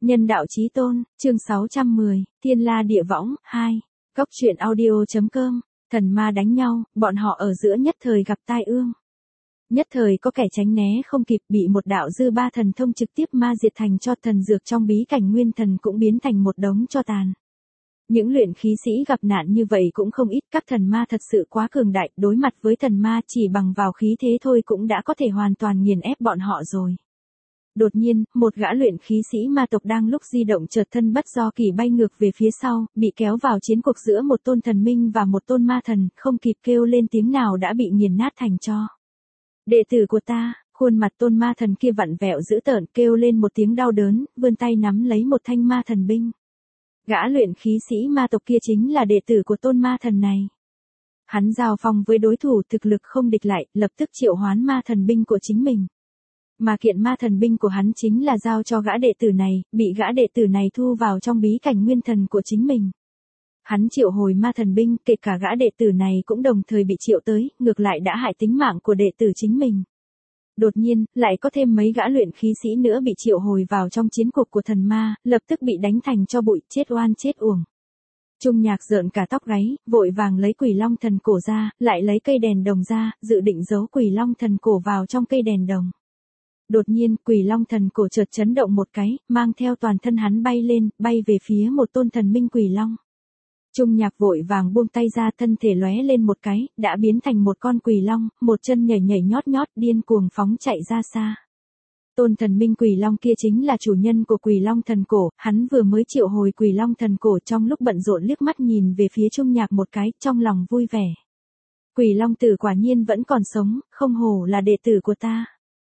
Nhân đạo chí tôn, chương 610, Thiên La Địa Võng, 2. Cốc truyện audio.com, thần ma đánh nhau, bọn họ ở giữa nhất thời gặp tai ương. Nhất thời có kẻ tránh né không kịp, bị một đạo dư ba thần thông trực tiếp ma diệt thành cho, thần dược trong bí cảnh nguyên thần cũng biến thành một đống tro tàn. Những luyện khí sĩ gặp nạn như vậy cũng không ít, các thần ma thật sự quá cường đại, đối mặt với thần ma chỉ bằng vào khí thế thôi cũng đã có thể hoàn toàn nghiền ép bọn họ rồi. Đột nhiên, một gã luyện khí sĩ ma tộc đang lúc di động chợt thân bất do kỳ bay ngược về phía sau, bị kéo vào chiến cuộc giữa một tôn thần minh và một tôn ma thần, không kịp kêu lên tiếng nào đã bị nghiền nát thành tro. Đệ tử của ta, khuôn mặt tôn ma thần kia vặn vẹo dữ tợn, kêu lên một tiếng đau đớn, vươn tay nắm lấy một thanh ma thần binh. Gã luyện khí sĩ ma tộc kia chính là đệ tử của tôn ma thần này. Hắn giao phong với đối thủ thực lực không địch lại, lập tức triệu hoán ma thần binh của chính mình. Mà kiện ma thần binh của hắn chính là giao cho gã đệ tử này, bị gã đệ tử này thu vào trong bí cảnh nguyên thần của chính mình. Hắn triệu hồi ma thần binh, kể cả gã đệ tử này cũng đồng thời bị triệu tới, ngược lại đã hại tính mạng của đệ tử chính mình. Đột nhiên, lại có thêm mấy gã luyện khí sĩ nữa bị triệu hồi vào trong chiến cuộc của thần ma, lập tức bị đánh thành cho bụi, chết oan chết uổng. Trung Nhạc rợn cả tóc gáy, vội vàng lấy Quỷ Long thần cổ ra, lại lấy cây đèn đồng ra, dự định giấu Quỷ Long thần cổ vào trong cây đèn đồng. Đột nhiên, Quỷ Long thần cổ chợt chấn động một cái, mang theo toàn thân hắn bay lên, bay về phía một tôn thần minh Quỷ Long. Trung Nhạc vội vàng buông tay ra, thân thể lóe lên một cái, đã biến thành một con Quỷ Long, một chân nhảy nhảy nhót nhót, điên cuồng phóng chạy ra xa. Tôn thần minh Quỷ Long kia chính là chủ nhân của Quỷ Long thần cổ, hắn vừa mới triệu hồi Quỷ Long thần cổ, trong lúc bận rộn liếc mắt nhìn về phía Trung Nhạc một cái, trong lòng vui vẻ. Quỷ Long tử quả nhiên vẫn còn sống, không hổ là đệ tử của ta.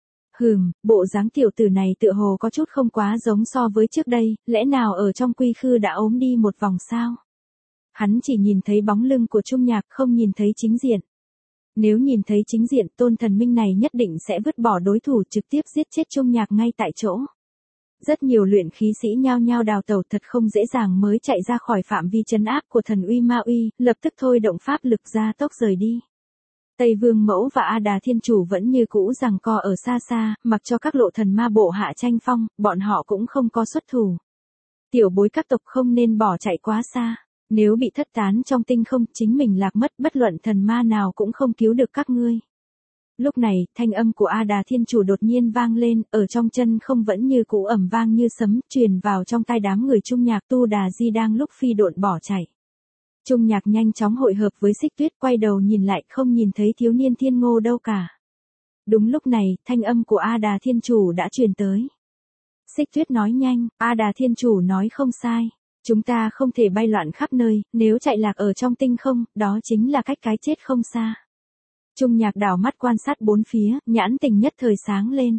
Bộ dáng tiểu tử này tựa hồ có chút không quá giống so với trước đây, lẽ nào ở trong quy khư đã ốm đi một vòng sao? Hắn chỉ nhìn thấy bóng lưng của Trung Nhạc, không nhìn thấy chính diện. Nếu nhìn thấy chính diện, tôn thần minh này nhất định sẽ vứt bỏ đối thủ, trực tiếp giết chết Trung Nhạc ngay tại chỗ. Rất nhiều luyện khí sĩ nhao nhao đào tẩu, thật không dễ dàng mới chạy ra khỏi phạm vi trấn áp của thần uy ma uy, lập tức thôi động pháp lực ra tốc rời đi. Tây Vương Mẫu và A Đà Thiên Chủ vẫn như cũ giằng co ở xa xa, mặc cho các lộ thần ma bộ hạ tranh phong, bọn họ cũng không có xuất thủ. Tiểu bối các tộc không nên bỏ chạy quá xa, nếu bị thất tán trong tinh không, chính mình lạc mất, bất luận thần ma nào cũng không cứu được các ngươi. Lúc này, thanh âm của A Đà Thiên Chủ đột nhiên vang lên, ở trong chân không vẫn như cũ ầm vang như sấm, truyền vào trong tai đám người Trung Nhạc. Tu Đà Di đang lúc phi độn bỏ chạy. Trung Nhạc nhanh chóng hội hợp với Xích Tuyết, quay đầu nhìn lại, không nhìn thấy thiếu niên Thiên Ngô đâu cả. Đúng lúc này, thanh âm của A Đà Thiên Chủ đã truyền tới. Xích Tuyết nói nhanh, A Đà Thiên Chủ nói không sai. Chúng ta không thể bay loạn khắp nơi, nếu chạy lạc ở trong tinh không, đó chính là cách cái chết không xa. Trung Nhạc đảo mắt quan sát bốn phía, nhãn tình nhất thời sáng lên.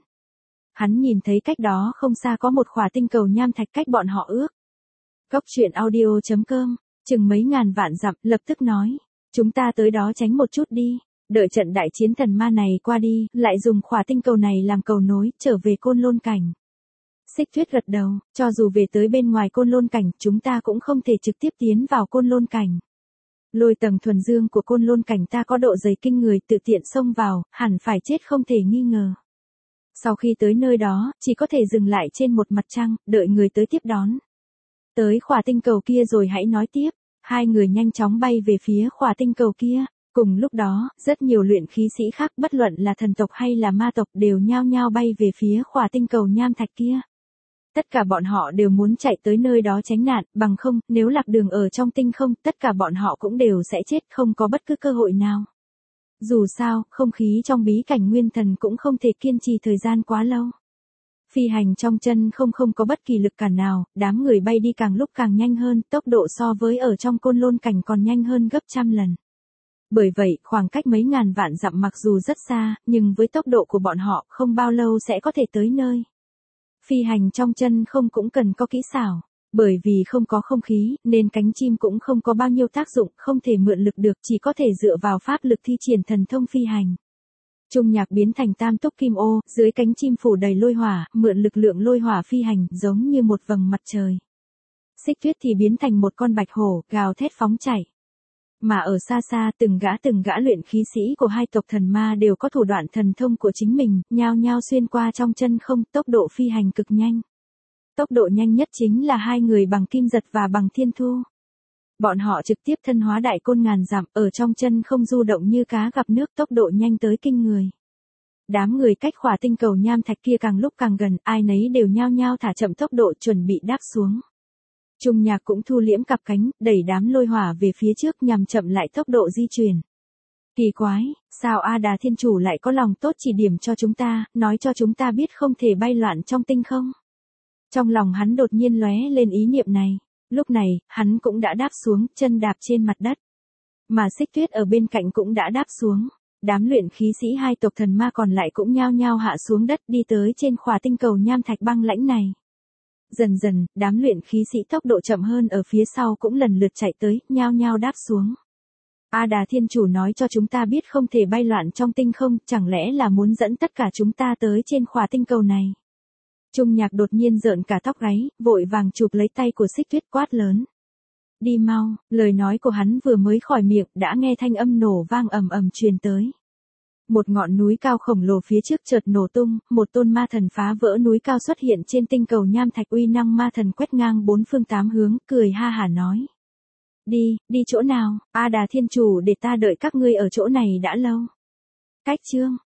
Hắn nhìn thấy cách đó không xa có một khỏa tinh cầu nham thạch cách bọn họ ước. Cốc truyện audio.com, chừng mấy ngàn vạn dặm, lập tức nói. Chúng ta tới đó tránh một chút đi, đợi trận đại chiến thần ma này qua đi, lại dùng khỏa tinh cầu này làm cầu nối, trở về Côn Lôn Cảnh. Xích Tuyết gật đầu, cho dù về tới bên ngoài Côn Lôn Cảnh, chúng ta cũng không thể trực tiếp tiến vào Côn Lôn Cảnh. Lôi tầng thuần dương của Côn Lôn Cảnh ta có độ dày kinh người, tự tiện xông vào, hẳn phải chết không thể nghi ngờ. Sau khi tới nơi đó, chỉ có thể dừng lại trên một mặt trăng, đợi người tới tiếp đón. Tới khỏa tinh cầu kia rồi hãy nói tiếp. Hai người nhanh chóng bay về phía khỏa tinh cầu kia. Cùng lúc đó, rất nhiều luyện khí sĩ khác, bất luận là thần tộc hay là ma tộc, đều nhao nhao bay về phía khỏa tinh cầu nham thạch kia. Tất cả bọn họ đều muốn chạy tới nơi đó tránh nạn, bằng không, nếu lạc đường ở trong tinh không, tất cả bọn họ cũng đều sẽ chết, không có bất cứ cơ hội nào. Dù sao, không khí trong bí cảnh nguyên thần cũng không thể kiên trì thời gian quá lâu. Phi hành trong chân không có bất kỳ lực cản nào, đám người bay đi càng lúc càng nhanh hơn, tốc độ so với ở trong Côn Lôn Cảnh còn nhanh hơn gấp trăm lần. Bởi vậy, khoảng cách mấy ngàn vạn dặm mặc dù rất xa, nhưng với tốc độ của bọn họ, không bao lâu sẽ có thể tới nơi. Phi hành trong chân không cũng cần có kỹ xảo, bởi vì không có không khí, nên cánh chim cũng không có bao nhiêu tác dụng, không thể mượn lực được, chỉ có thể dựa vào pháp lực thi triển thần thông phi hành. Trung Nhạc biến thành tam túc kim ô, dưới cánh chim phủ đầy lôi hỏa, mượn lực lượng lôi hỏa phi hành, giống như một vầng mặt trời. Xích Tuyết thì biến thành một con bạch hổ, gào thét phóng chạy. Mà ở xa xa, từng gã luyện khí sĩ của hai tộc thần ma đều có thủ đoạn thần thông của chính mình, nhao nhao xuyên qua trong chân không, tốc độ phi hành cực nhanh. Tốc độ nhanh nhất chính là hai người Bằng Kim Giật và Bằng Thiên Thu. Bọn họ trực tiếp thân hóa đại côn ngàn dặm, ở trong chân không du động như cá gặp nước, tốc độ nhanh tới kinh người. Đám người cách khỏa tinh cầu nham thạch kia càng lúc càng gần, ai nấy đều nhao nhao thả chậm tốc độ chuẩn bị đáp xuống. Trung Nhạc cũng thu liễm cặp cánh, đẩy đám lôi hỏa về phía trước nhằm chậm lại tốc độ di chuyển. Kỳ quái, sao A Đà Thiên Chủ lại có lòng tốt chỉ điểm cho chúng ta, nói cho chúng ta biết không thể bay loạn trong tinh không? Trong lòng hắn đột nhiên lóe lên ý niệm này. Lúc này, hắn cũng đã đáp xuống, chân đạp trên mặt đất. Mà Xích Tuyết ở bên cạnh cũng đã đáp xuống. Đám luyện khí sĩ hai tộc thần ma còn lại cũng nhao nhao hạ xuống đất đi tới trên khỏa tinh cầu nham thạch băng lãnh này. Dần dần, đám luyện khí sĩ tốc độ chậm hơn ở phía sau cũng lần lượt chạy tới, nhao nhao đáp xuống. A Đà Thiên Chủ nói cho chúng ta biết không thể bay loạn trong tinh không, chẳng lẽ là muốn dẫn tất cả chúng ta tới trên khỏa tinh cầu này? Trung Nhạc đột nhiên rợn cả tóc gáy, vội vàng chụp lấy tay của Xích Tuyết quát lớn. Đi mau, lời nói của hắn vừa mới khỏi miệng đã nghe thanh âm nổ vang ầm ầm truyền tới. Một ngọn núi cao khổng lồ phía trước chợt nổ tung, một tôn ma thần phá vỡ núi cao xuất hiện trên tinh cầu nham thạch, uy năng ma thần quét ngang bốn phương tám hướng, cười ha hả nói. Đi chỗ nào, A Đà Thiên Chủ, để ta đợi các ngươi ở chỗ này đã lâu. Cách chương